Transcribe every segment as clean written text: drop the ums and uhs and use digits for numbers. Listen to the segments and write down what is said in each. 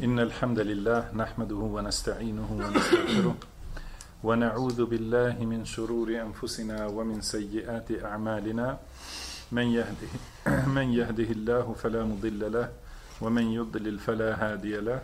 إن الحمد لله نحمده ونستعينه ونستغفره ونعوذ بالله من شرور أنفسنا ومن سيئات أعمالنا من يهده الله فلا مضل له ومن يضلل فلا هادي له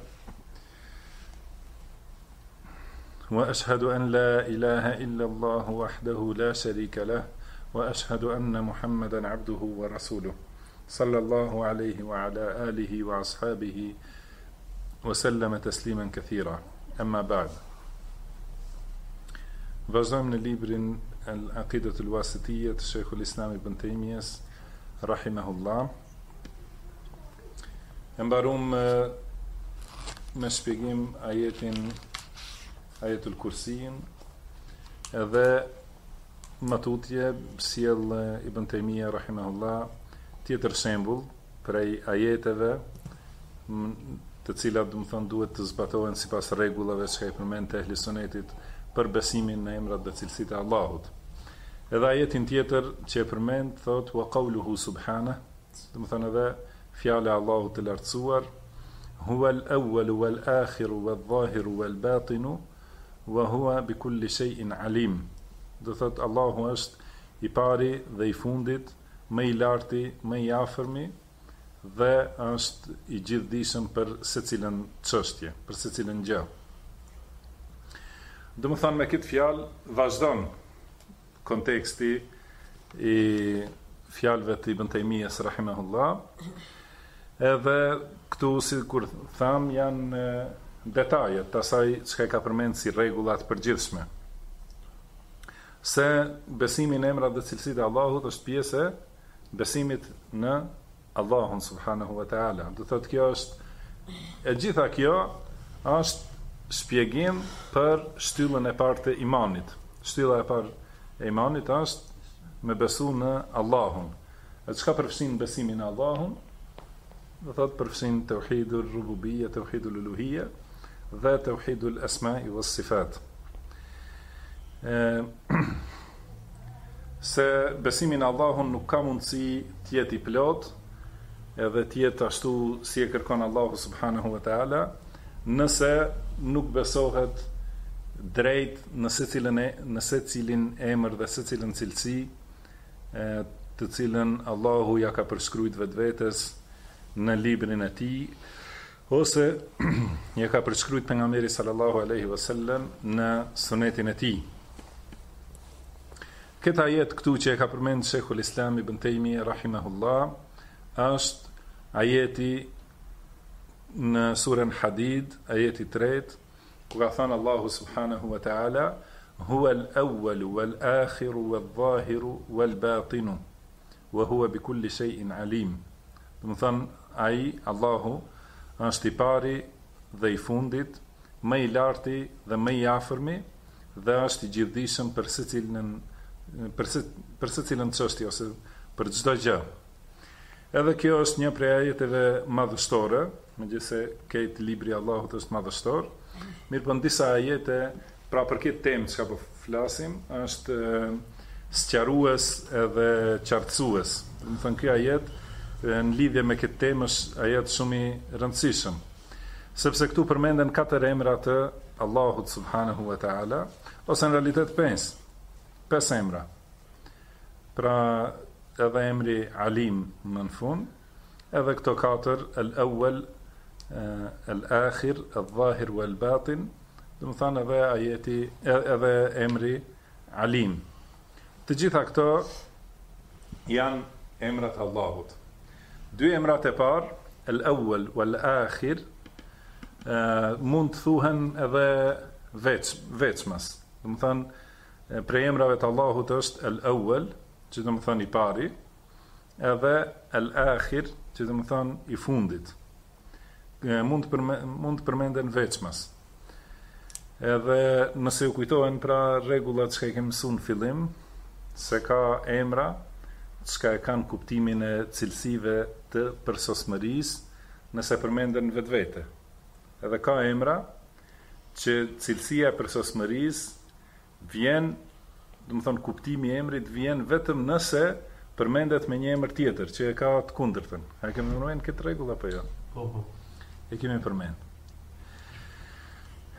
وأشهد أن لا إله إلا الله وحده لا شريك له وأشهد أن محمدا عبده ورسوله صلى الله عليه وعلى آله وأصحابه وسلم تسليما كثيرا أما بعد. Vazhdojmë në librin Al-Aqidat al-Wasitiyya të Sheikhul Islam Ibn Taymiyas rahimahullah. E mbarum me shpjegim ajetul Kursiyin, edhe më tutje sjell Ibn Taymiya rahimahullah tjetër shembull prej ajeteve të cilat duhet të zbatohen sipas rregullave që i përmend te ehli sunetit për besimin në emrat dhe cilësitë e Allahut. Edhe ajetin tjetër që e përmend thot wa qawluhu subhanahu, do të thonë edhe fjala e Allahut të lartësuar, huwa al-awwal wal-akhir wal-zahir wal-batin wa huwa bi kulli shay'in alim. Do thot Allahu është i pari dhe i fundit, më i larti, më i afërmi dhe është i gjithdijshëm për secilën çështje, për secilën gjë. Do të thonë me këtë fjalë vazhdon konteksti i fjalëve të Ibn Taymiyas rahimahullah. Edhe këtu sikur tham janë detajet të asaj çka ka përmend si rregulla të përgjithshme. Se besimi në emrat dhe cilësitë e Allahut është pjesë e besimit në Allahun subhanahu wa taala. Do thotë kjo është e gjitha kjo është shpjegim për shtyllën e parë të imanit. Shtylla e parë e imanit është me besu në Allahun. E çka përfshin besimin në Allahun? Do thotë përfshin tauhidul rububiyya, tauhidul uluhiyya dhe tauhidul asma'i was sifat. Se besimin në Allahun nuk ka mundësi të jetë i plot edhe të jetë ashtu si e kërkon Allahu subhanahu wa taala nëse nuk besohet drejt në secilin emër dhe secilën cilësi të cilën Allahu ja ka përshkruajtur vetvetes në librin e tij ose ja ka përshkruajtur pejgamberi sallallahu alaihi wasallam në sunetin e tij. Këtë ajet këtu që e ka përmend Sheikhul Islam Ibn Taymiyya rahimahullah është ajeti në surën Hadid, ajeti 3, ku ka thënë Allahu subhanahu wa ta'ala huwa al-awwal wal-akhir wal-zahir wal-batin wa huwa bi kulli shay'in alim. Do të thonë ai Allahu është i pari dhe i fundit, më i larti dhe më i afërmi dhe është i gjithdijshëm për secilën çështje ose për çdo gjë. Edhe kjo është një prej ajeteve madhështore, megjithëse këtë libri i Allahut është madhështor, mirëpo në disa ajete, pra për këtë temë çka po flasim, është sqarues edhe qartësues. Do të thonë ky ajet në lidhje me këtë temë është ajet shumë i rëndësishëm, sepse këtu përmenden 4 emra të Allahut subhanahu wa taala, ose në realitet 5 emra. Pra edhe emri Alim më në fund, edhe këto 4, al-awwal, al-akhir, al-zahir wal-batin, do të thonë edhe ajeti edhe emri Alim. Të gjitha këto janë emrat e Allahut. 2 emrat e parë, al-awwal wal-akhir, mund të thuhen edhe veçmas. Do të thonë prej emrave të Allahut është al-awwal, që do të thonë i pari, edhe al-akhir, që do të thonë i fundit. Mund të përmenden veçmas. Edhe nëse u kujtohen pra rregullat që i kemi mësuar në fillim, se ka emra që e kanë kuptimin e cilësive të përsosmërisë nëse përmenden vetvete. Edhe ka emra që cilësia e përsosmërisë vjen, do të thonë kuptimi i emrit vjen vetëm nëse përmendet me një emër tjetër që e ka të kundërtën. A kemi përmend këtë rregull apo jo? Po. E kemi përmend.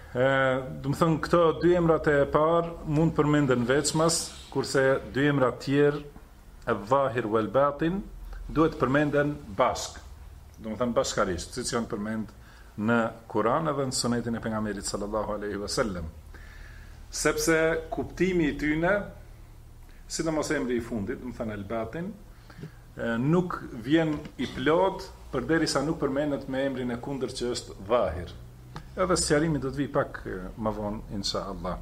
Do të thënë këto dy emrat e parë mund përmenden veçmas, kurse dy emrat tjerë, al-Dhahir wal-Batin, duhet përmenden bashk. Do të thënë bashkarisht, siç janë përmend në Kur'an edhe në Sunetin e pejgamberit sallallahu alaihi wasallam. Sepse kuptimi i tyre, sidomos emri i fundit, do të thënë al-Batin, nuk vjen i plot përderisa nuk përmendet me emrin e kundërt që është Dhahir. Edhe sqarimi do të vi pak më vonë, insha Allah.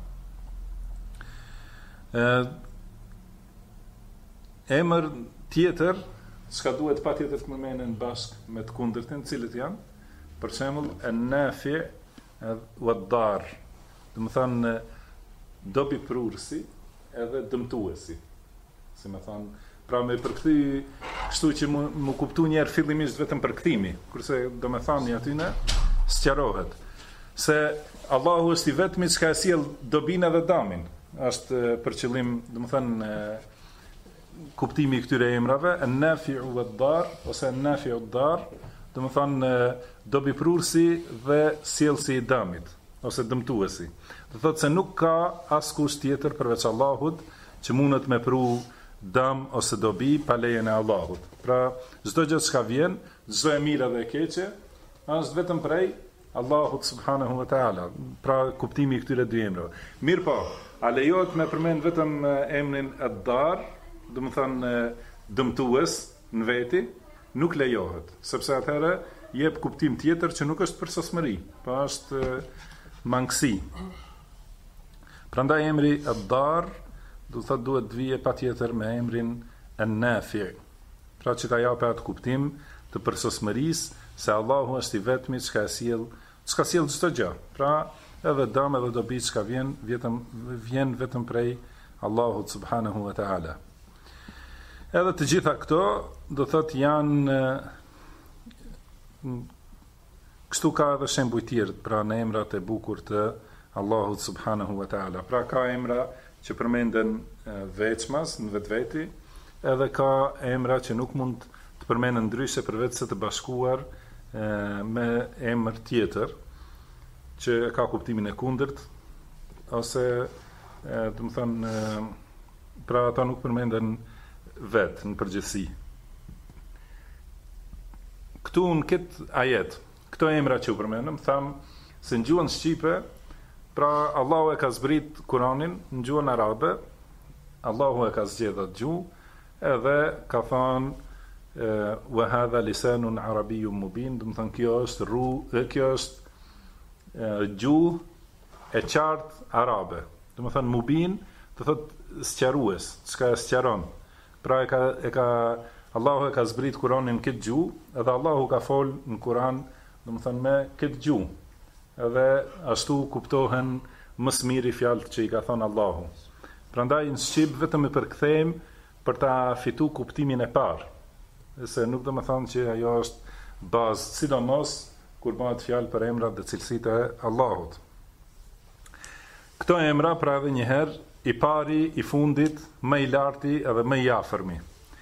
Emër tjetër, çka duhet patjetër të përmenden bashkë me të kundërtin, cilët janë, për shembull, an-Nafi' wad-Dar. Do të thonë dobi prurësi edhe dëmtuesi. Si më thonë, pra me përkthy, kështu që mu kuptu njerë fillimisht vetëm përkthimi, kurse do me thani atyne, sqarohet. Se Allahu është i vetmi që ka sjell dobin edhe damin. Është për qëllim, do të thënë, kuptimi i këtyre emrave, an-Nafi'u wad-Dar ose an-Nafi'u wad-Dar, do të thënë dobi prurësi dhe sjellsi i damit ose dëmtuesi. Do thotë se nuk ka askush tjetër përveç Allahut që mundet me pru dëm ose dobi pa lejen e Allahut. Pra, çdo gjë që vjen, çdo e mirë dhe e keqe, është vetëm prej Allahut subhanahu wa ta'ala. Pra, kuptimi i këtyre dy emrave. Mirë po, a lejohet me përmend vetëm emrin ad-Dar, do të thënë dëmtues në veti, nuk lejohet, sepse atëherë jep kuptim tjetër që nuk është përsosmëri, po është mangësi. Prandaj emri ad-Dar do të thotë duhet të vije patjetër me emrin an-Nafi'. Pra që ta japë atë kuptim të përsosmërisë se Allahu është i vetmi që ka sjell çdo gjë. Pra edhe dëm edhe dobi që vjen vetëm prej Allahut subhanahu wa ta'ala. Edhe të gjitha këto do thotë janë kështu ka edhe shembuj tjerë pra në emrat e bukur të Allahut subhanahu wa ta'ala. Pra ka emra që përmenden veçmas në vetveti, edhe ka emra që nuk mund të përmenden ndryshe përveç se të bashkuar me emër tjetër që ka kuptimin e kundërt ose do të thënë pra ata nuk përmenden vetë në përgjithësi. Këtu në këtë ajet, këto emra që u përmendëm, thamë se në gjuhën shqipe, pra Allahu e ka zbrit Kur'anin në gjuhën arabe, Allahu e ka zgjedhur atë gjuhë, edhe ka thënë wa hadha lisanun arabiyyun mubin, do të thënë kjo është gjuhë e qartë arabe. Do të thënë mubin, do thotë sqarues, çka e sqaron. Pra Allahu e ka zbrit Kur'anin në këtë gjuhë, edhe Allahu ka fol në Kur'an, do të thënë me këtë gjuhë. Edhe ashtu kuptohen më së miri fjalët që i ka thënë Allahu. Prandaj në shqip vetëm e përkthejmë për ta fitu kuptimin e parë. Se nuk do të thonë që ajo është bazë, sidomos kur bëhet fjalë për emrat dhe cilësitë e Allahut. Këto emra pra edhe një herë i pari, i fundit, më i larti edhe më i afërmi.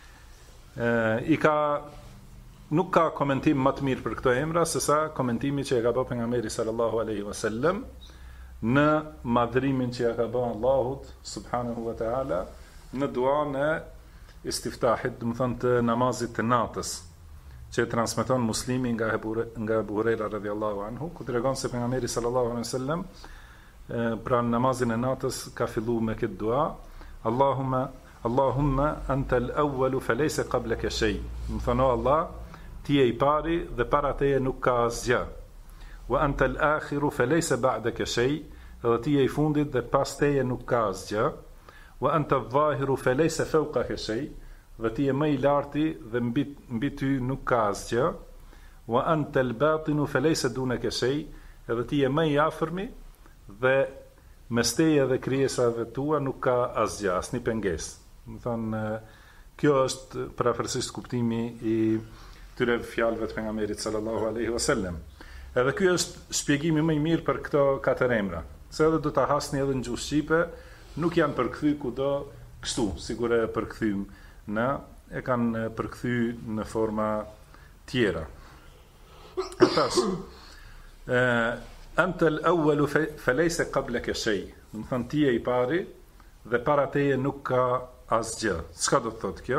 Nuk ka komentim më të mirë për këto emra se sa komentimi që e ka bërë pejgamberi sallallahu alaihi wasallam në madhrimin që ja ka bërë Allahut subhanahu wa ta'ala në duan e istiftahit, do të thonë të namazit të natës, që e transmeton Muslimi nga Abu Huraira radhiyallahu anhu, ku tregon se pejgamberi sallallahu alaihi wasallam pra në namazin e natës ka filluar me këtë dua, Allahumma anta al-awwal falaysa qablaka shay. Do thonë o Allah, ti je i pari dhe para teje nuk ka asgjë. Wa anta al-akhiru falaysa ba'daka shay. Dhe ti je i fundit dhe pas teje nuk ka asgjë. Wa anta adh-dhahiru falaysa fawqaka shay. Dhe ti je më i larti dhe mbi ty nuk ka asgjë. Wa anta al-batinu falaysa dunaka shay. Dhe ti je më i afërmi dhe mes teje dhe krijesave tua nuk ka asgjë, asnjë pengesë. Do thonë kjo është parafërsisht kuptimi i këtyre fjalëve të pejgamberit sallallahu alaihi wasallam. Edhe ky është shpjegimi më i mirë për këto katër emra. Se edhe do ta hasni edhe në gjuhë shqipe, nuk janë përkthy kudo kështu, sigur e përkthym në, e kanë përkthy në forma tjera. Atash, anta al-awwalu falaysa qablaka shay. Do të thonë ti je i pari dhe para teje nuk ka asgjë. Çka do të thotë kjo?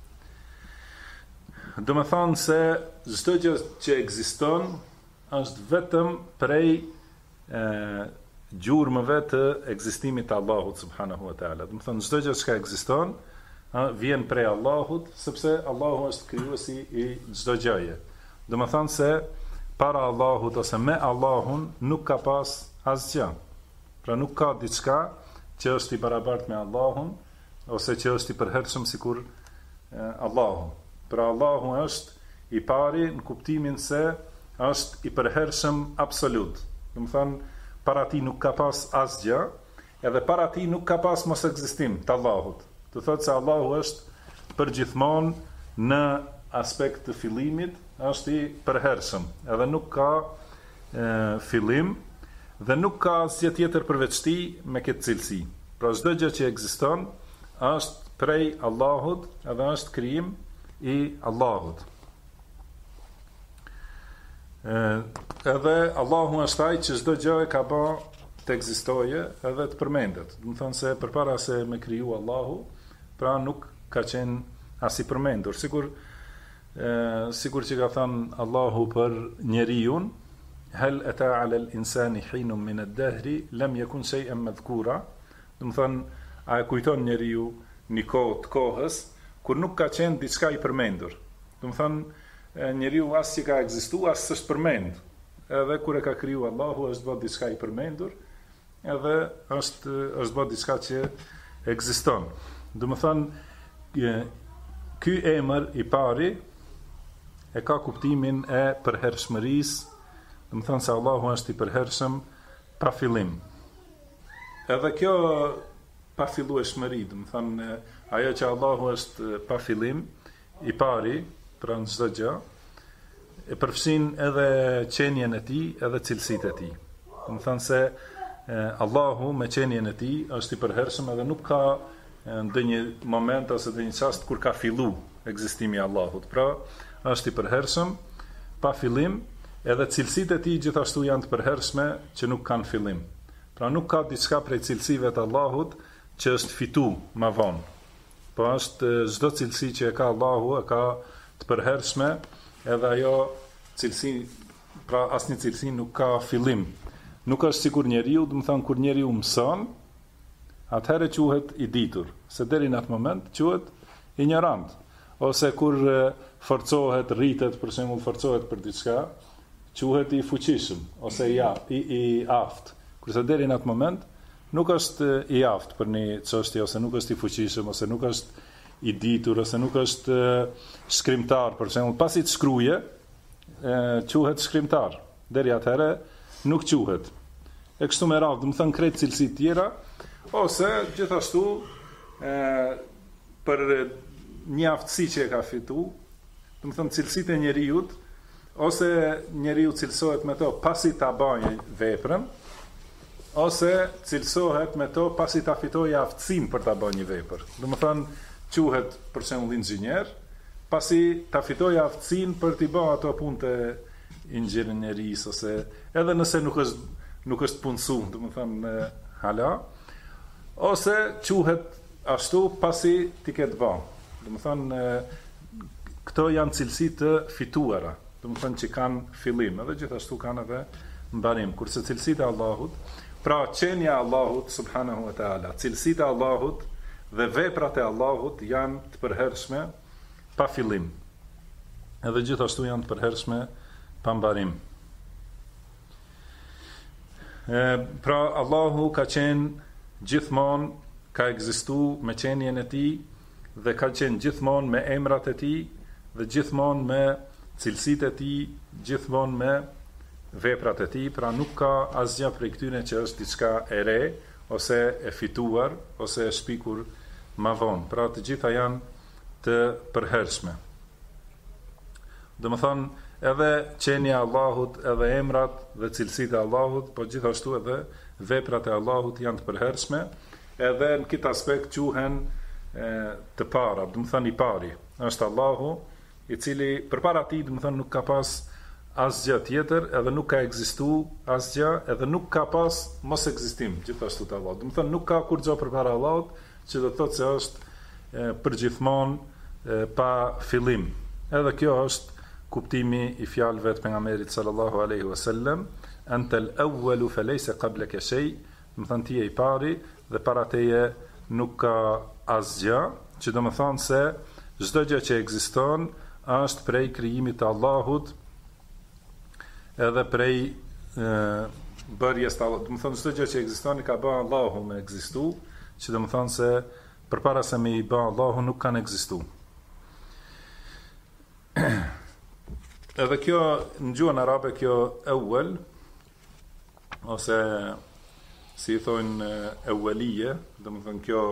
Do të thonë se çdo gjë që ekziston është vetëm prej gjurmëve të ekzistimit të Allahut subhanahu wa taala. Do të thonë çdo gjë që ekziston vjen prej Allahut, sepse Allahu është krijuesi i çdo gjëje. Do të thonë se para Allahut ose me Allahun nuk ka pas asgjë. Pra nuk ka diçka që është i barabartë me Allahun ose që është i përhershëm sikur Allahu. Pra Allahu është i pari në kuptimin se është i përhershëm absolut. Do të thonë para ti nuk ka pas asgjë, edhe para ti nuk ka pas mos ekzistim të Allahut. Do thotë se Allahu është përgjithmonë në aspekt të fillimit, është i përhershëm, edhe nuk ka fillim dhe nuk ka asgjë tjetër përveç tij me këtë cilësi. Pra çdo gjë që ekziston është prej Allahut, edhe është krijim i Allahut. Edhe Allahu është ai që çdo gjë e ka bë të ekzistojë edhe të përmendet. Do të thonë se përpara se me kriju Allahu, pra nuk ka qenë as i përmendur. Sikur që ka thënë Allahu për njeriun, hal ata ala al-insani hinun min ad-dahri lam yakun shay'an madhkura. Do të thonë, a e kujton njeriu një kohë të kohës kur nuk ka qenë diçka i përmendur. Do të thonë, njeriu as që ka ekzistuar, as s'është përmend. Edhe kur e ka kriju Allahu, është bërë diçka i përmendur, edhe është bërë diçka që ekziston. Do të thonë, ky emër i pari e ka kuptimin e përhershmërisë, do të thonë se Allahu është i përhershëm pa fillim. Edhe kjo pafillueshmëri, do të thonë ajo që Allahu është pa fillim, i pari, pra në çdo gjë, e përfshin edhe qenjen e tij, edhe cilësitë e tij. Do të thonë se Allahu me qenjen e tij është i përhershëm edhe nuk ka ndonjë moment ose ndonjë çast kur ka fillu ekzistimi i Allahut. Pra është i përhershëm pa fillim, edhe cilësitë e tij gjithashtu janë të përhershme që nuk kanë fillim. Pra nuk ka diçka prej cilësive të Allahut që është fitu më vonë. Po është çdo cilësi që e ka Allahu e ka të përhershme, edhe ajo cilësi, pra asnjë cilësi nuk ka fillim. Nuk është sikur njeriu, do të thonë kur njeriu mëson, atëherë quhet i ditur, se deri në atë moment quhet ignorant. Ose kur forcohet, rritet, për shembull forcohet për diçka, quhet i fuqishëm ose i aftë. Kurse deri në atë moment nuk është i aftë për një çështje, ose nuk është i fuqishëm, ose nuk është i ditur, ose nuk është shkrimtar, për shembull, pasi të shkruaje, quhet shkrimtar. Deri atëherë nuk quhet. E kështu me radhë, do të thënë krejt cilësi tjera, ose gjithashtu për një aftësi që e ka fitu, do të thënë cilësitë e njeriut, ose njeriu cilësohet me to pasi ta bëjë veprën, ose cilësohet me to pasi ta fitojë aftësinë për ta bëjë një vepër. Do të thënë quhet për shembull inxhinier, pasi ta fitojë aftësinë për t'i bërë ato punë të inxhinierisë, ose edhe nëse nuk është punësuar, do të thënë hala, ose quhet ashtu pasi t'i ketë bërë. Do të thënë këto janë cilësi të fituara, do të thënë që kanë fillim, edhe gjithashtu kanë edhe mbarim. Kurse cilësitë e Allahut, pra qenja e Allahut subhanahu wa taala, cilësitë e Allahut dhe veprat e Allahut janë të përhershme pa fillim. Edhe gjithashtu janë të përhershme pa mbarim. Pra Allahu ka qenë gjithmonë, ka ekzistu me qenjen e tij dhe ka qenë gjithmonë me emrat e tij dhe gjithmonë me cilësitë e tij, gjithmonë me veprat e tij, pra nuk ka asgjë prej këtyre që është diçka e re ose e fituar ose e shpikur më vonë. Pra të gjitha janë të përhershme. Domethënë edhe qenia e Allahut, edhe emrat dhe cilësitë e Allahut, po gjithashtu edhe veprat e Allahut janë të përhershme, edhe në këtë aspekt quhen të para, do të thënë i pari, është Allahu, i cili përpara tij, do të thënë nuk ka pas asgjë tjetër, edhe nuk ka ekzistuar asgjë, edhe nuk ka pas mos ekzistim gjithashtu te Allahu. Do të thonë nuk ka kur gjë përpara Allahut, që do të thotë se është përgjithmonë pa fillim. Edhe kjo është kuptimi i fjalëve të pejgamberit sallallahu alaihi wasallam, antal awwalu falaysa qablaka shay, do të thonë ti je i pari dhe para teje nuk ka asgjë, që do të thonë se çdo gjë që ekziston është prej krijimit të Allahut, edhe prej bërjes të Allahut. Do të thonë çdo gjë që ekziston i ka bërë Allahu me ekzistu, që do të thonë se përpara se me i bërë Allahu nuk kanë ekzistu. Edhe kjo në gjuhën arabe kjo awwal, ose si i thonë awwalije, do të thonë kjo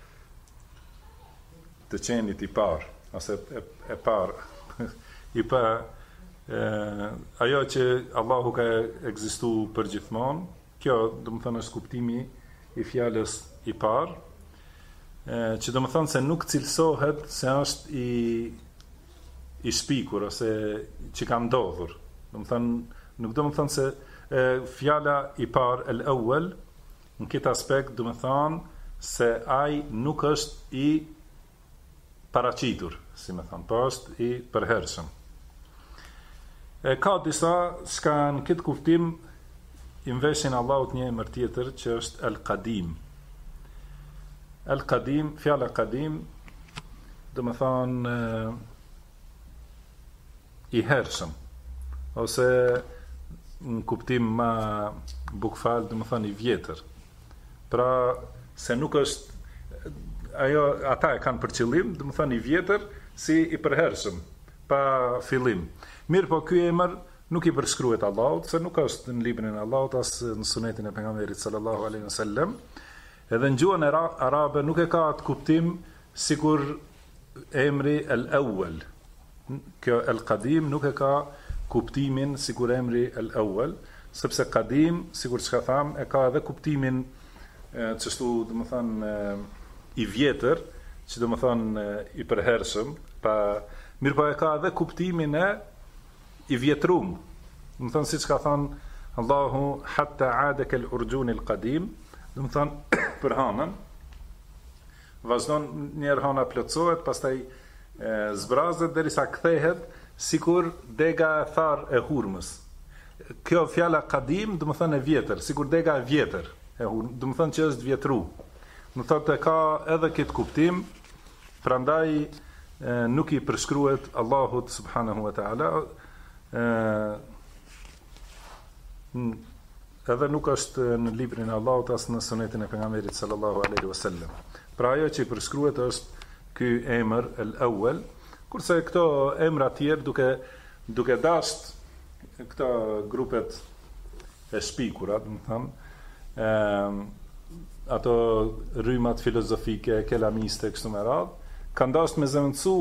të qenit i parë, ose e parë, i pa ajo që Allahu ka ekzistu përgjithmonë, kjo do të thonë është kuptimi i fjalës i parë, që do të thonë se nuk cilësohet se është i shpikur ose që ka ndodhur. Do të thonë nuk do të thonë se fjala i parë el-awwal në këtë aspekt do të thonë se ai nuk është i paraqitur, si më thonë, po është i përhershëm. Ka disa shka në këtë kuptim i mveshin Allahut një emër tjetër që është El-Qadim. El-Qadim, fjala Qadim, do më thonë i hershëm, ose në kuptim ma bukfal, do më thonë i vjetër. Pra se nuk është, ata e kanë për qëllim, do më thonë i vjetër si i përhershëm, pa fillim. Mirë po ky emër nuk i përshkruhet Allahut, se nuk është në librin e Allahut, as në sunetin e pejgamberit sallallahu alaihi wasallam. Edhe në gjuhën arabe nuk e ka atë kuptim sikur emri el-awwal. Kjo el-qadim nuk e ka kuptimin sikur emri el-awwal, sepse qadim, sikur çka tham, e ka edhe kuptimin çështu, domethënë i vjetër, që domethënë i përhershëm, pa mirë po e ka edhe kuptimin e i vjetrum. Do të thonë siç ka thënë Allahu hatta aada kal urjun al qadim, do të thonë për hanën. Vazhdon njerë hana plotësohet, pastaj zbrazet derisa kthehet sikur dega e tharë e hurmës. Kjo fjala qadim do të thonë e vjetër, sikur dega e vjetër e hurmës, do të thonë që është vjetru. Do të thotë ka edhe këtë kuptim, prandaj nuk i përshkruhet Allahut subhanahu wa ta'ala, edhe nuk është në librin e Allahut as në sunetin e pejgamberit sallallahu alaihi wasallam. Pra ajo që i përshkruhet është ky emër el-awwal, kurse këto emra të tjerë duke dasht këto grupet e shpikura, do të them, ato rrymat filozofike, kelamiste kështu me radhë, kanë dashur me zëvendësu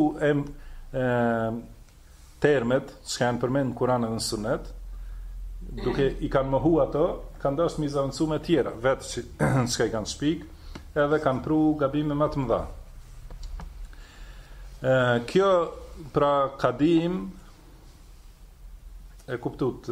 termet që kanë përmend në Kur'an dhe në Sunet, duke i kanë mohu ato, kanë dashur me zëvendësu me tjera, vetë që i kanë shpik, edhe kanë pru gabime më të mëdha. Kjo pra qadim e kuptut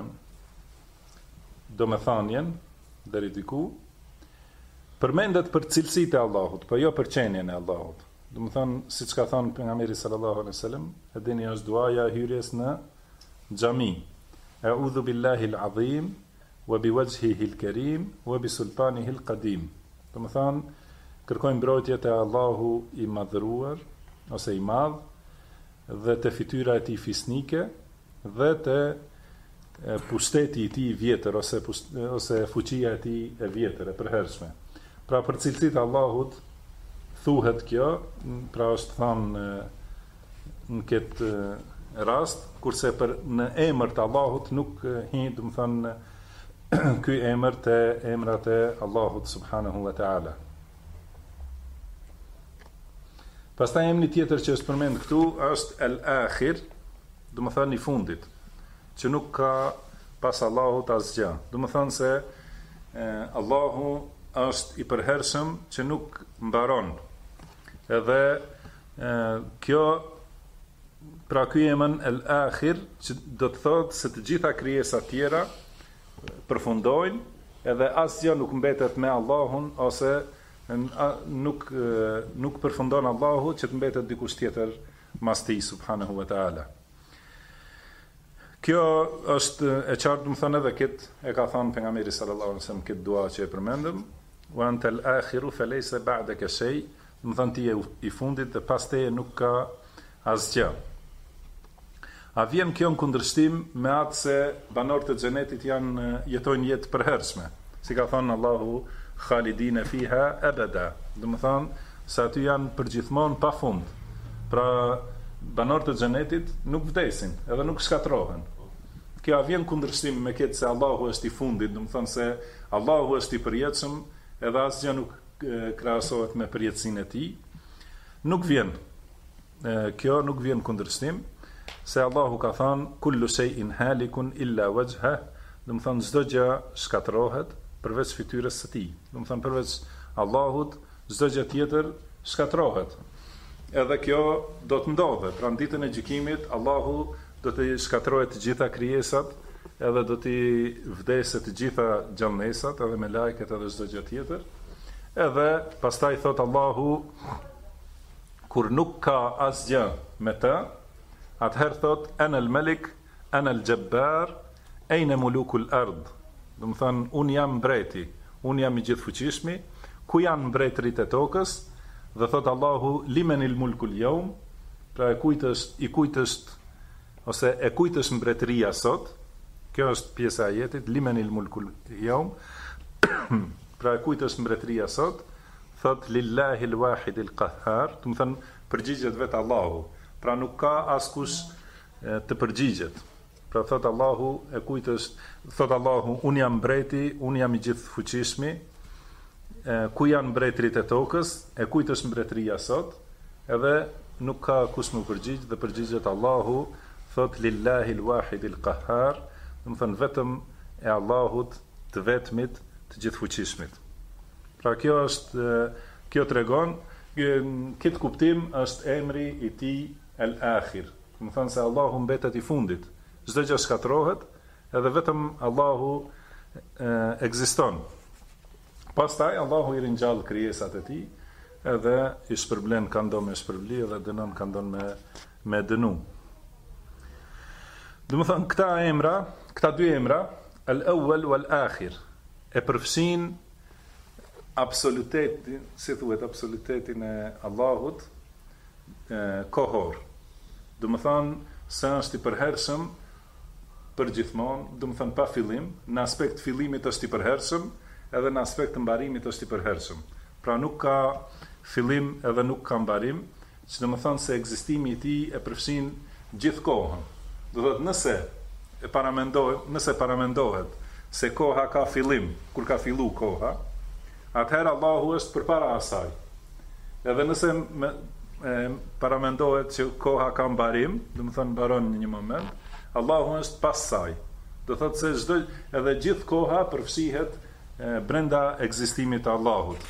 domethënien deri diku, përmendet për cilësitë e Allahut, po jo për qenien e Allahut. Do të thonë, siç ka thënë pejgamberi sallallahu alaihi wasallam, e dini është duaja e hyrjes në xhami. A'udhu billahi al-azim wa biwajhihi al-karim wa bisultanihi al-qadim. Do të thonë, kërkojmë mbrojtje te Allahu i madhëruar ose i madh, dhe te fytyra e tij fisnike, dhe te pushteti i tij i vjetër ose fuqia e tij e vjetër e përhershme. Pra për cilësitë e Allahut thuhet kjo, pra është thënë në këtë rast, kurse për në emër të Allahut nuk hi, do të thonë, ky emër te emrat e Allahut subhanahu wa ta'ala. Pastaj emri tjetër që është përmend këtu është el-akhir, do të thonë i fundit, që nuk ka pas Allahut asgjë. Do të thonë se Allahu është i përhershëm që nuk mbaron. Edhe kjo Pra ky emër el-akhir, që do të thotë se të gjitha krijesat tjera përfundojnë, edhe asgjë nuk mbetet me Allahun, ose nuk përfundon Allahu që të mbetet dikush tjetër mas tij subhanahu wa taala. Kjo është e qartë, do të thonë edhe këtë e ka thënë pejgamberi sallallahu alaihi wasallam këtë dua që e përmendëm, wa anta al-akhiru falaysa ba'daka shay, do të thonë ti je i fundit dhe pas teje nuk ka asgjë. A vjen kjo në kundërshtim me atë se banorët e xhenetit jetojnë jetë përhershme, si ka thënë Allahu khalidina fiha abada, do të thonë se aty janë përgjithmonë pa fund. Pra banorët e xhenetit nuk vdesin, edhe nuk shkatrohen. Kjo vjen kundërshtim me këtë se Allahu është i fundit, do të thonë se Allahu është i përjetshëm, edhe asgjë nuk krahasohet me përjetësinë e tij. Nuk vjen. Kjo nuk vjen kundërshtim, se Allahu ka thënë kullu shay'in halikun illa wajha, do të thonë çdo gjë shkatrohet përveç fytyrës së tij. Do të thonë përveç Allahut çdo gjë tjetër shkatrohet. Edhe kjo do të ndodhe, pra në ditën e gjykimit Allahu do të shkatrojë të gjitha krijesat, edhe do të vdesë të gjitha gjallënesat, edhe me lajket edhe çdo gjë tjetër. Edhe pastaj thot Allahu, kur nuk ka asgjë me të, atëherë thot anal malik, anal jabbar, ayna mulukul ard. Do të thonë un jam mbreti, un jam i gjithfuqishmi, ku janë mbretërit e tokës? Dhe thot Allahu limenil mulkul yawm, pra i kujt është ose e kujt është mbretëria sot? Kjo është pjesa e ajetit, limenil mulkul yawm. Pra e kujt është mbretëria sot? Thot lillahi al-wahid al-qahhar, do të thënë përgjigjet vetë Allahu. Pra nuk ka askush të përgjigjet. Pra thot Allahu e kujt është, thot Allahu un jam mbreti, un jam i gjithfuqishmi. Ku janë mbretërit e tokës, e kujt është mbretëria sot, edhe nuk ka kush më përgjigj, dhe përgjigjet Allahu, thot lillahi al-wahid al-qahhar, do të thënë vetëm e Allahut të vetmit të gjithfuqishmit. Pra kjo tregon, këtë kuptim është emri i tij el-akhir, do të thënë se Allahu mbetet i fundit, çdo gjë shkatrohet, edhe vetëm Allahu ekziston. Pastaj Allahu i ringjall krijesat e tij, edhe i shpërblen kanë do me shpërbli, edhe dënon kanë do me dënu. Do të thonë këta dy emra, al-awwal wal-akhir, e përfshin absolutetin, si thuhet, absolutetin e Allahut kohor. Do të thonë se është i përhershëm përgjithmonë, do të thonë pa fillim, në aspekt fillimit është i përhershëm, edhe në aspekt të mbarimit është i përhershëm. Pra nuk ka fillim edhe nuk ka mbarim, që do të thonë se ekzistimi i tij e përfshin gjithë kohën. Do thotë nëse paramendohet se koha ka fillim, kur ka fillu koha, atëherë Allahu është përpara asaj. Edhe nëse paramendohet që koha ka mbarim, do të thonë mbaron në një moment, Allahu është pas saj. Do thotë se edhe gjithë koha përfshihet brenda ekzistimit të Allahut.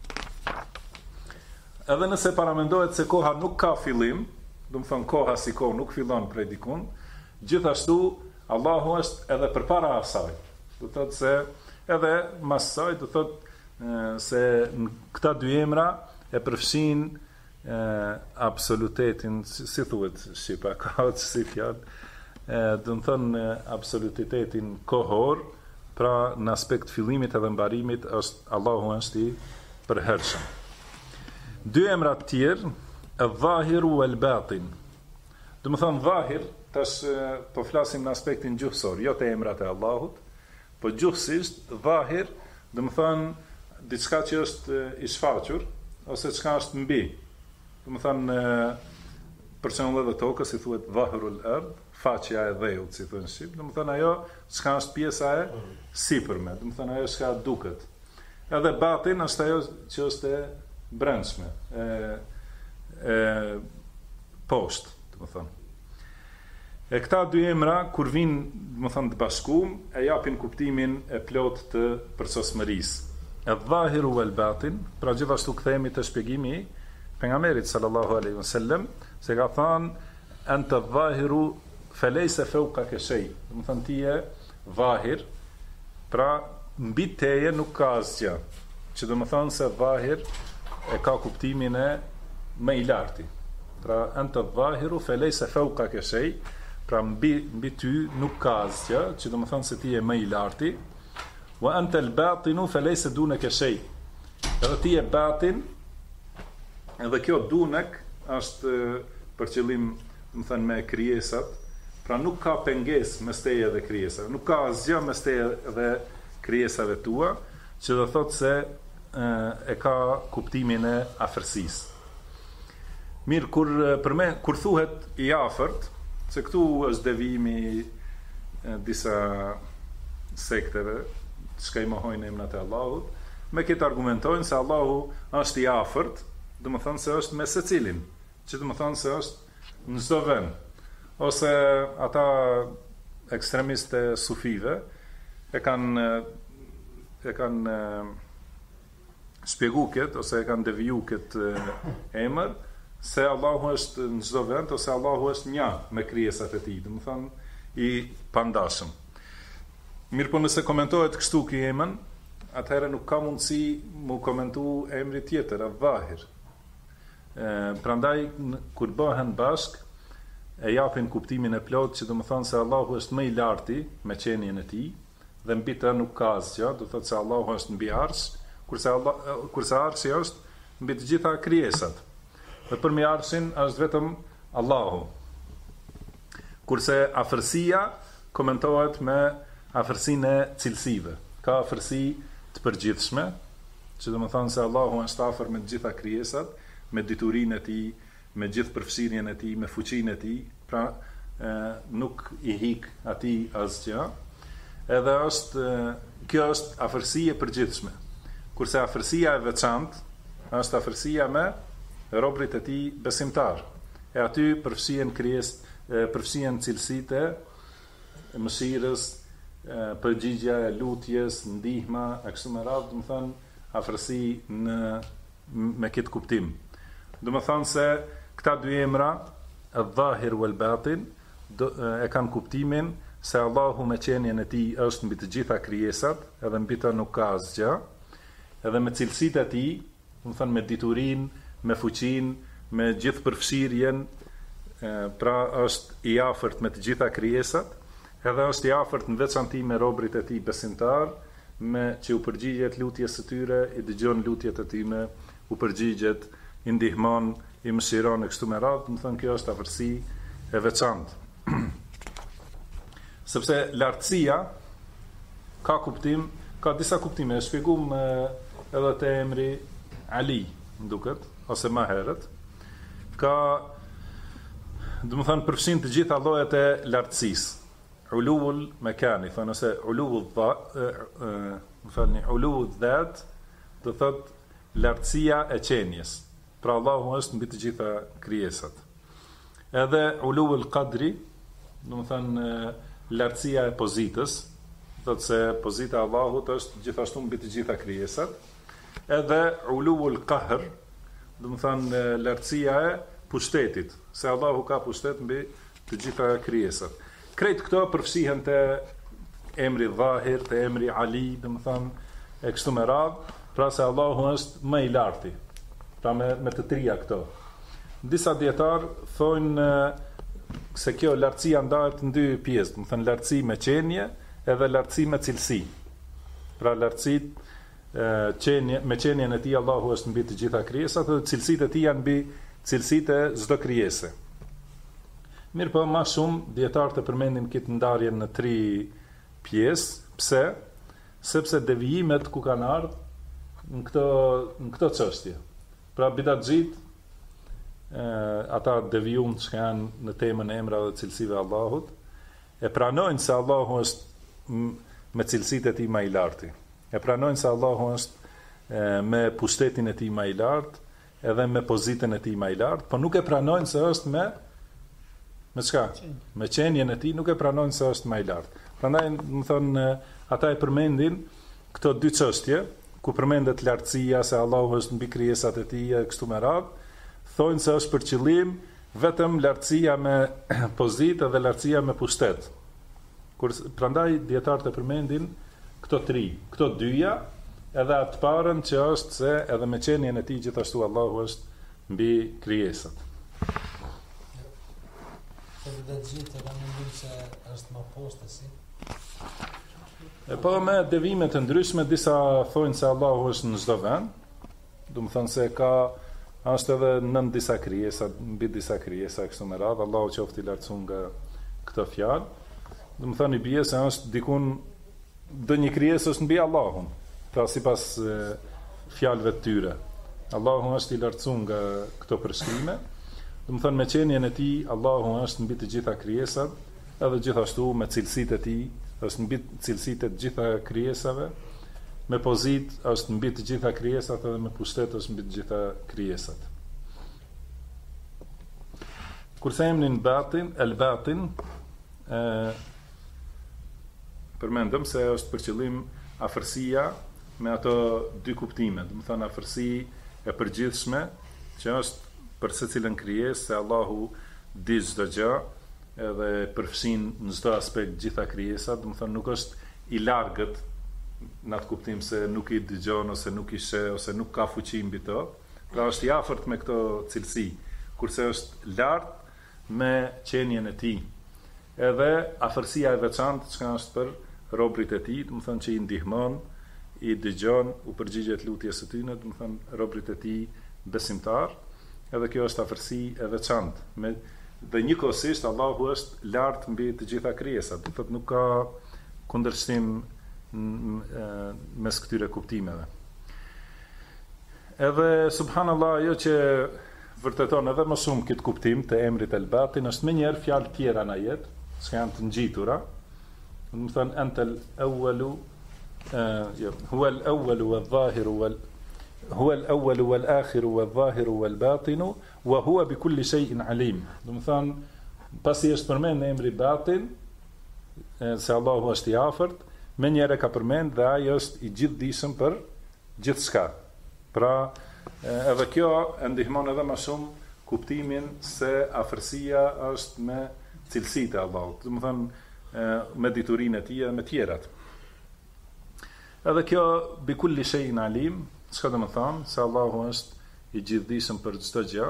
Edhe nëse paramendohet se koha nuk ka fillim, do të thonë koha si kohë nuk fillon prej dikun, gjithashtu Allahu është edhe përpara asaj. Do thotë se edhe mas saj, do thotë se në këta dy emra e përfshin absolutetin, si thuhet shqipa, ka si fjalë, do të thonë absolutitetin kohor. Pra në aspekt fillimit edhe mbarimit Allahu është i përhershëm. Dy emra të tjerë, el-dhahiru wal-batin. Do të thonë dhahir, tash po flasim në aspektin gjuhësor, jo të emrat e Allahut, po gjuhësisht dhahir, do të thonë diçka që është i shfaqur ose çka është mbi. Do të thonë për shembull edhe tokës i thuhet dhahrul ard, faqja e dheut, si thonë shqip, do të thonë ajo çka është pjesa e sipërme, do të thonë ajo çka duket. Edhe batin është ajo që është e brendshme, poshtë, do të thonë. E këta dy emra kur vinë, do të thonë të bashkuar, e japin kuptimin e plot të përsosmërisë. El-dhahiru wal-batin, pra gjithashtu kthehemi te shpjegimi pejgamberit sallallahu alaihi wasallam, se ka thënë anta dhahiru falaysa fawqaka shay. Do të thonë ti je dhahir, pra mbi teje nuk ka asgjë. Që do të thonë se dhahir e ka kuptimin e më i larti. Pra anta dhahiru falaysa fawqaka shay, pra mbi ty nuk ka asgjë, që do të thonë se ti je më i larti. Wa anta al-batinu falaysa dunaka shay. Edhe ti je batin, edhe kjo dunek është për qëllim, më thënë, me krijesat, pra nuk ka penges mes teje dhe krijesave, nuk ka asgjë mes teje dhe krijesave tua, që do thotë se e ka kuptimin e afërsisë. Mirë, kur thuhet i afërt, se këtu është devijimi disa sekteve, çka i mohojnë emrat e Allahut, me këtë argumentojnë se Allahu është i afërt, do të thonë se është me secilin, që do të thonë se është në çdo vend. Ose ata ekstremistë sufive e kanë shpjegu këtë, ose e kanë deviju këtë emër, se Allahu është në çdo vend, ose Allahu është një me krijesat e tij, do të thonë i pandashëm. Mirë, po nëse komentohet kështu ky emër, atëherë nuk ka mundësi mu komentu emri tjetër, al-Dhahir. Prandaj kur bëhen bashk, e japin kuptimin e plot, që do të thonë se Allahu është më i larti me qenien e tij, dhe mbi të nuk ka asgjë, do thotë se Allahu është mbi arsh, kurse arshi është mbi të gjitha krijesat. Dhe përmi arshin është vetëm Allahu. Kurse afërsia komentohet me afërsinë e cilësive. Ka afërsi të përgjithshme, që do të thonë se Allahu është afër me të gjitha krijesat, me diturinë e tij, me gjithë përfshirjen e tij, me fuqinë e tij, pra nuk i hik atij asgjë. Edhe kjo është afërsi e përgjithshme. Kurse afërsia e veçantë është afërsia me robrit e tij besimtar. E aty përfshihen cilësitë e mëshirës, përgjigja e lutjes, ndihma, e kështu me radhë, do të thonë afërsi me këtë kuptim. Do të thonë se këta dy emra, al-Dhahir wal-Batin, e kanë kuptimin se Allahu me qenien e tij është mbi të gjitha krijesat, edhe mbi të nuk ka asgjë, edhe me cilësitë e tij, do të thonë me diturinë, me fuqinë, me gjithë përfshirjen, pra është i afërt me të gjitha krijesat, edhe është i afërt në veçanti me robrit e tij besimtar, që u përgjigjet lutjes së tyre, i dëgjon lutjet e tyre, u përgjigjet, i ndihmon, i mëshiron e kështu me radhë, do të thonë kjo është afërsi e veçantë. Sepse lartësia ka kuptim, ka disa kuptime, e shpjegum edhe te emri Ali, duket, ose më herët, ka, do të thonë, përfshin të gjitha llojet e lartësisë. Uluul mekani, thonë, ose uluul dhat, do thotë lartësia e qenjes. Pra Allahu është mbi të gjitha krijesat. Edhe uluul qadri, do të thonë lartësia e pozitës, thotë se pozita e Allahut është gjithashtu mbi të gjitha krijesat. Edhe uluul qahr, do të thonë lartësia e pushtetit, se Allahu ka pushtet mbi të gjitha krijesat. Krejt këto përfshihen te emri Dhahir, te emri Ali, do të thonë e kështu me radhë, pra se Allahu është më i larti. Pra me të trija këto. Disa dietar thonë se kjo lartësia ndahet në dy pjesë, do të thonë lartësi me qenie edhe lartësi me cilësi. Pra lartësitë me qenien e tij Allahu është mbi të gjitha krijesat, dhe cilësitë e tij janë mbi cilësitë e çdo krijese. Mirë, po më shumë dietarët e përmendim këtë ndarje në tri pjesë. Pse? Sepse devijimet ku kanë ardhur në këto çështje. Pra bidatxhit, ata devijum që janë në temën e emrave dhe cilësive Allahut, e pranojnë se Allahu është me cilësitë e tij më i larti. E pranojnë se Allahu është me pushtetin e tij më i lartë, edhe me pozitën e tij më i lartë, por nuk e pranojnë se është me çka? Me qenien e tij, nuk e pranojnë se është më i lartë. Prandaj, më thonë, ata e përmendin këto dy çështje, ku përmendet lartësia, se Allahu është mbi krijesat e tij e kështu me radhë, thonë se është për qëllim vetëm lartësia me pozitë dhe lartësia me pushtet. Prandaj dietarët e përmendin këto dyja, edhe atë parën që është se edhe me qenien e tij gjithashtu Allahu është mbi krijesat. Edhe gjithë e kanë menduar se është më poshtë si. Po me devime të ndryshme, disa thonë se Allahu është në çdo vend, do të thonë se është edhe nën disa krijesa, mbi disa krijesa kështu me radhë, Allahu qoftë i lartësuar nga këtë fjalë. Do të thonë i bie se është dikun ndonjë krijesë është mbi Allahun, pra sipas fjalëve të tyre. Allahu është i lartësuar nga këto përshkrime. Do të thonë me qenien e tij Allahu është mbi të gjitha krijesat, edhe gjithashtu me cilësitë e tij është mbi cilësitë e të gjitha krijesave, me pozitë është mbi të gjitha krijesat edhe me pushtet është mbi të gjitha krijesat. Kurse emrin batin, el batin, përmendëm se është për qëllim afërsia me ato dy kuptime, do të thonë afërsi e përgjithshme që është për secilën krijesë, se Allahu di çdo gjë edhe përfshin në çdo aspekt gjitha krijesat, do të thonë nuk është i largët në atë kuptim se nuk i dëgjon ose nuk i sheh ose nuk ka fuqi mbi to, pra është i afërt me këto cilësi, kurse është lart me qenien e tij. Edhe afërsia e veçantë që është për robrit e tij, do të thonë që i ndihmon, i dëgjon, u përgjigjet lutjes së tyre, do të thonë robrit e tij besimtar, edhe kjo është afërsi e veçantë. Dhe njëkohësisht Allahu është lart mbi të gjitha krijesat, do thotë nuk ka kundërshtim mes këtyre kuptimeve. Edhe subhanallahu, ajo që vërteton edhe më shumë këtë kuptim të emrit El Batin është menjëherë fjalë tjera në ajet, që janë të ngjitura. Do të thonë antal awwalu huwa al-awwalu wadh-dhahiru huwa al-awwalu wal-akhiru wadh-dhahiru wal-batinu wa huwa bi kulli shay'in alim. Do të thonë pasi është përmend emri Batin, se Allahu është i afërt, menjëherë ka përmend dhe ai është i gjithdijshëm për gjithçka. Pra, edhe kjo e ndihmon edhe më shumë kuptimin se afërsia është me cilësitë e Allahut, do të thonë me diturinë e tij dhe me tjerat. Edhe kjo bi kulli shay'in alim, çka do të thonë se Allahu është i gjithdijshëm për çdo gjë.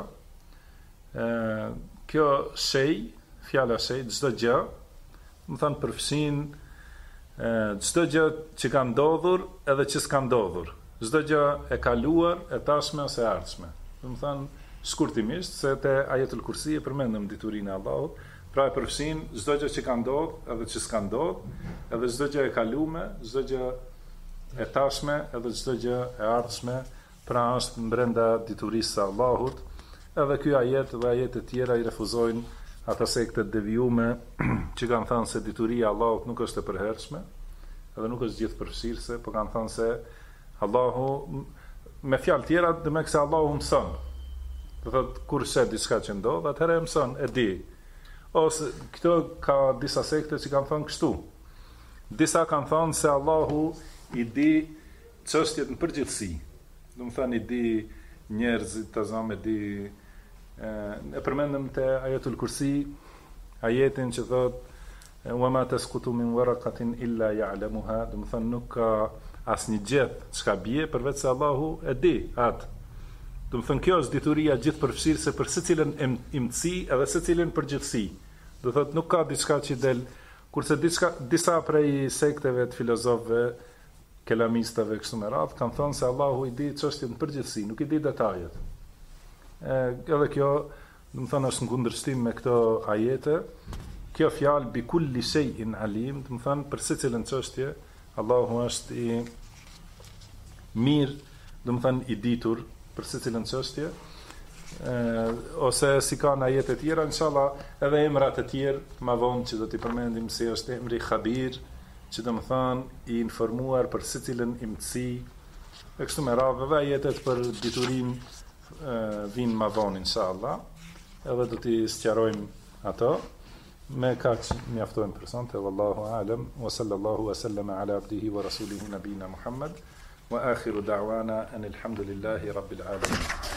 Kjo shay, fjala shay, çdo gjë, do të thonë përfshin çdo gjë që ka ndodhur edhe që s'ka ndodhur. Çdo gjë e kaluar, e tashme ose e ardhshme. Do të thonë shkurtimisht se te ajetul kursi e përmendëm diturinë e Allahut, pra e përfshin çdo gjë që ka ndodhur edhe që s'ka ndodhur, edhe çdo gjë e kaluame, çdo gjë e tashme edhe çdo gjë e ardhshme, pra është brenda diturisë së Allahut. Edhe ky ajet dhe ajete të tjera i refuzojnë ata sekte devijume që kanë thënë se dituria e Allahut nuk është e përhershme, edhe nuk është gjithë përfshirëse, por kanë thënë se Allahu, me fjalë tjera, dhe me këse Allahu mëson. Do thotë kur shet diçka që ndodh, atëherë mëson, e di. Ose këto ka disa sekte që kanë thënë kështu. Disa kanë thënë se Allahu i di çështjet në përgjithësi. Do të thonë i di njerëzit, të zamë di. E përmendëm te ajetul kursi ajetin që thot wa ma tasqutu min waraqatin illa ya'lamuha, do të thonë nuk ka asnjë gjë çka bie përveç se Allahu e di atë. Do të thonë kjo është dituria gjithëpërfshirëse për secilën imtësi edhe secilën përgjithësi. Do thotë nuk ka diçka që del, kurse disa prej sekteve të filozofëve, kelamistëve kështu me radhë kanë thënë se Allahu i di çështjet në përgjithësi, nuk i di detajet. Edhe kjo, do të thonë është në kundërshtim me këto ajete. Kjo fjalë bi kulli shay'in alim, do të thonë për secilën çështje Allahu është i mirë, do të thonë i ditur për secilën çështje. Ose si ka në ajete tjera, inshallah edhe emrat e tjerë më vonë që do t'i përmendim, si është emri Khabir, që do të thonë i informuar për secilën imtësi, e kështu me radhë, dhe ajetet për diturinë vinë ma vonë, inshallah, edhe do t'i sqarojmë ato, me kaq mjaftojmë për sonte, wallahu alem, wa sallallahu wa sallama ala abdihi wa rasulihi nabina Muhammad, wa akhiru da'wana anil hamdulillahi rabbil alamin.